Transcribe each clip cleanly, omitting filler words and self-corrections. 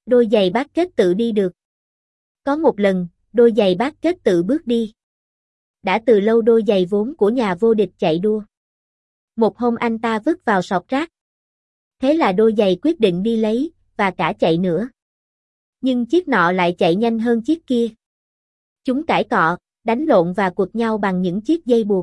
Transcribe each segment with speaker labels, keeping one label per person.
Speaker 1: Đôi giày bát kết tự đi được. Có một lần, đôi giày bát kết tự bước đi. Đã từ lâu đôi giày vốn của nhà vô địch chạy đua. Một hôm anh ta vứt vào sọt rác. Thế là đôi giày quyết định đi lấy, và cả chạy nữa. Nhưng chiếc nọ lại chạy nhanh hơn chiếc kia. Chúng cãi cọ, đánh lộn và quật nhau bằng những chiếc dây buộc.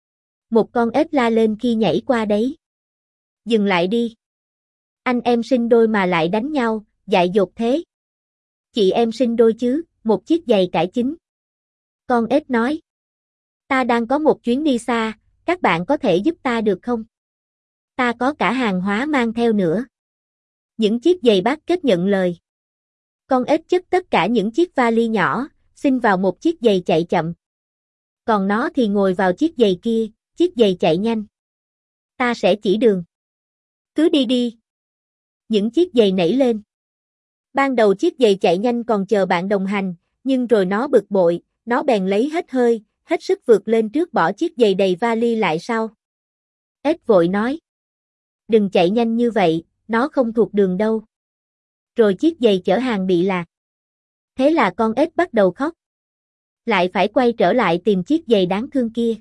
Speaker 1: Một con ếch la lên khi nhảy qua đấy. Dừng lại đi. Anh em sinh đôi mà lại đánh nhau, dại dột thế. Chị em sinh đôi chứ, một chiếc giày cải chính. Con ếch nói. Ta đang có một chuyến đi xa, các bạn có thể giúp ta được không? Ta có cả hàng hóa mang theo nữa. Những chiếc giày bát kết nhận lời. Con ếch chất tất cả những chiếc vali nhỏ, xin vào một chiếc giày chạy chậm. Còn nó thì ngồi vào chiếc giày kia, chiếc giày chạy nhanh. Ta sẽ chỉ đường. Cứ đi đi. Những chiếc giày nảy lên. Ban đầu chiếc giày chạy nhanh còn chờ bạn đồng hành, nhưng rồi nó bực bội, nó bèn lấy hết hơi, hết sức vượt lên trước bỏ chiếc giày đầy vali lại sau. Ếch vội nói. Đừng chạy nhanh như vậy, nó không thuộc đường đâu. Rồi chiếc giày chở hàng bị lạc. Thế là con ếch bắt đầu khóc. Lại phải quay trở lại tìm chiếc giày đáng thương kia.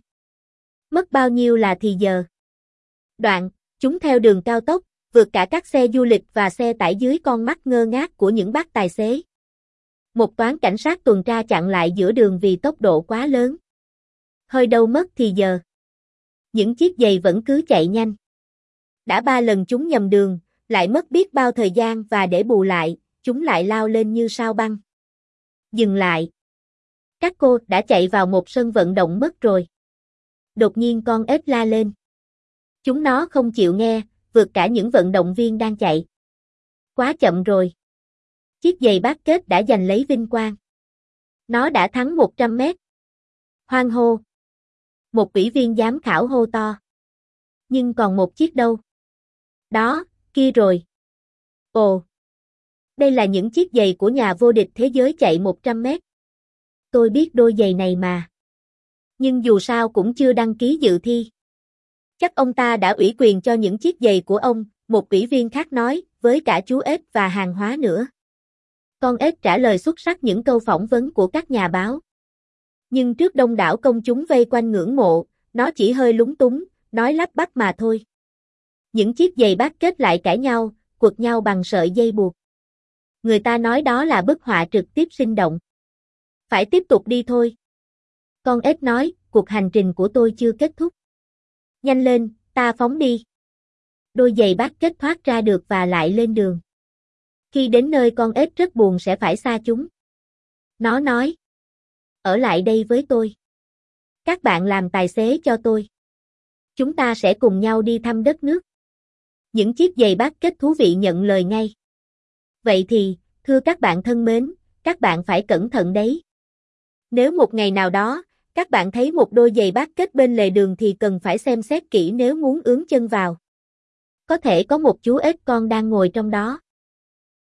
Speaker 1: Mất bao nhiêu là thì giờ. Đoạn, chúng theo đường cao tốc, vượt cả các xe du lịch và xe tải dưới con mắt ngơ ngác của những bác tài xế. Một toán cảnh sát tuần tra chặn lại giữa đường vì tốc độ quá lớn. Hơi đâu mất thì giờ. Những chiếc giày vẫn cứ chạy nhanh. Đã 3 lần chúng nhầm đường, lại mất biết bao thời gian và để bù lại, chúng lại lao lên như sao băng. Dừng lại. Các cô đã chạy vào một sân vận động mất rồi. Đột nhiên con ếch la lên. Chúng nó không chịu nghe, vượt cả những vận động viên đang chạy. Quá chậm rồi. Chiếc giày bát kết đã giành lấy vinh quang. Nó đã thắng 100 mét. Hoan hô. Một ủy viên giám khảo hô to. Nhưng còn một chiếc đâu? Đó, kia rồi. Ồ. Đây là những chiếc giày của nhà vô địch thế giới chạy 100 mét. Tôi biết đôi giày này mà. Nhưng dù sao cũng chưa đăng ký dự thi. Chắc ông ta đã ủy quyền cho những chiếc giày của ông, một ủy viên khác nói, với cả chú ếch và hàng hóa nữa. Con ếch trả lời xuất sắc những câu phỏng vấn của các nhà báo. Nhưng trước đông đảo công chúng vây quanh ngưỡng mộ, nó chỉ hơi lúng túng, nói lắp bắp mà thôi. Những chiếc giày bát kết lại cãi nhau, quật nhau bằng sợi dây buộc. Người ta nói đó là bức họa trực tiếp sinh động. Phải tiếp tục đi thôi. Con ếch nói, cuộc hành trình của tôi chưa kết thúc. Nhanh lên, ta phóng đi. Đôi giày bát kết thoát ra được và lại lên đường. Khi đến nơi con ếch rất buồn sẽ phải xa chúng. Nó nói. Ở lại đây với tôi. Các bạn làm tài xế cho tôi. Chúng ta sẽ cùng nhau đi thăm đất nước. Những chiếc giày bát kết thú vị nhận lời ngay. Vậy thì, thưa các bạn thân mến, các bạn phải cẩn thận đấy. Nếu một ngày nào đó, các bạn thấy một đôi giày bát kết bên lề đường thì cần phải xem xét kỹ nếu muốn ướn chân vào. Có thể có một chú ếch con đang ngồi trong đó.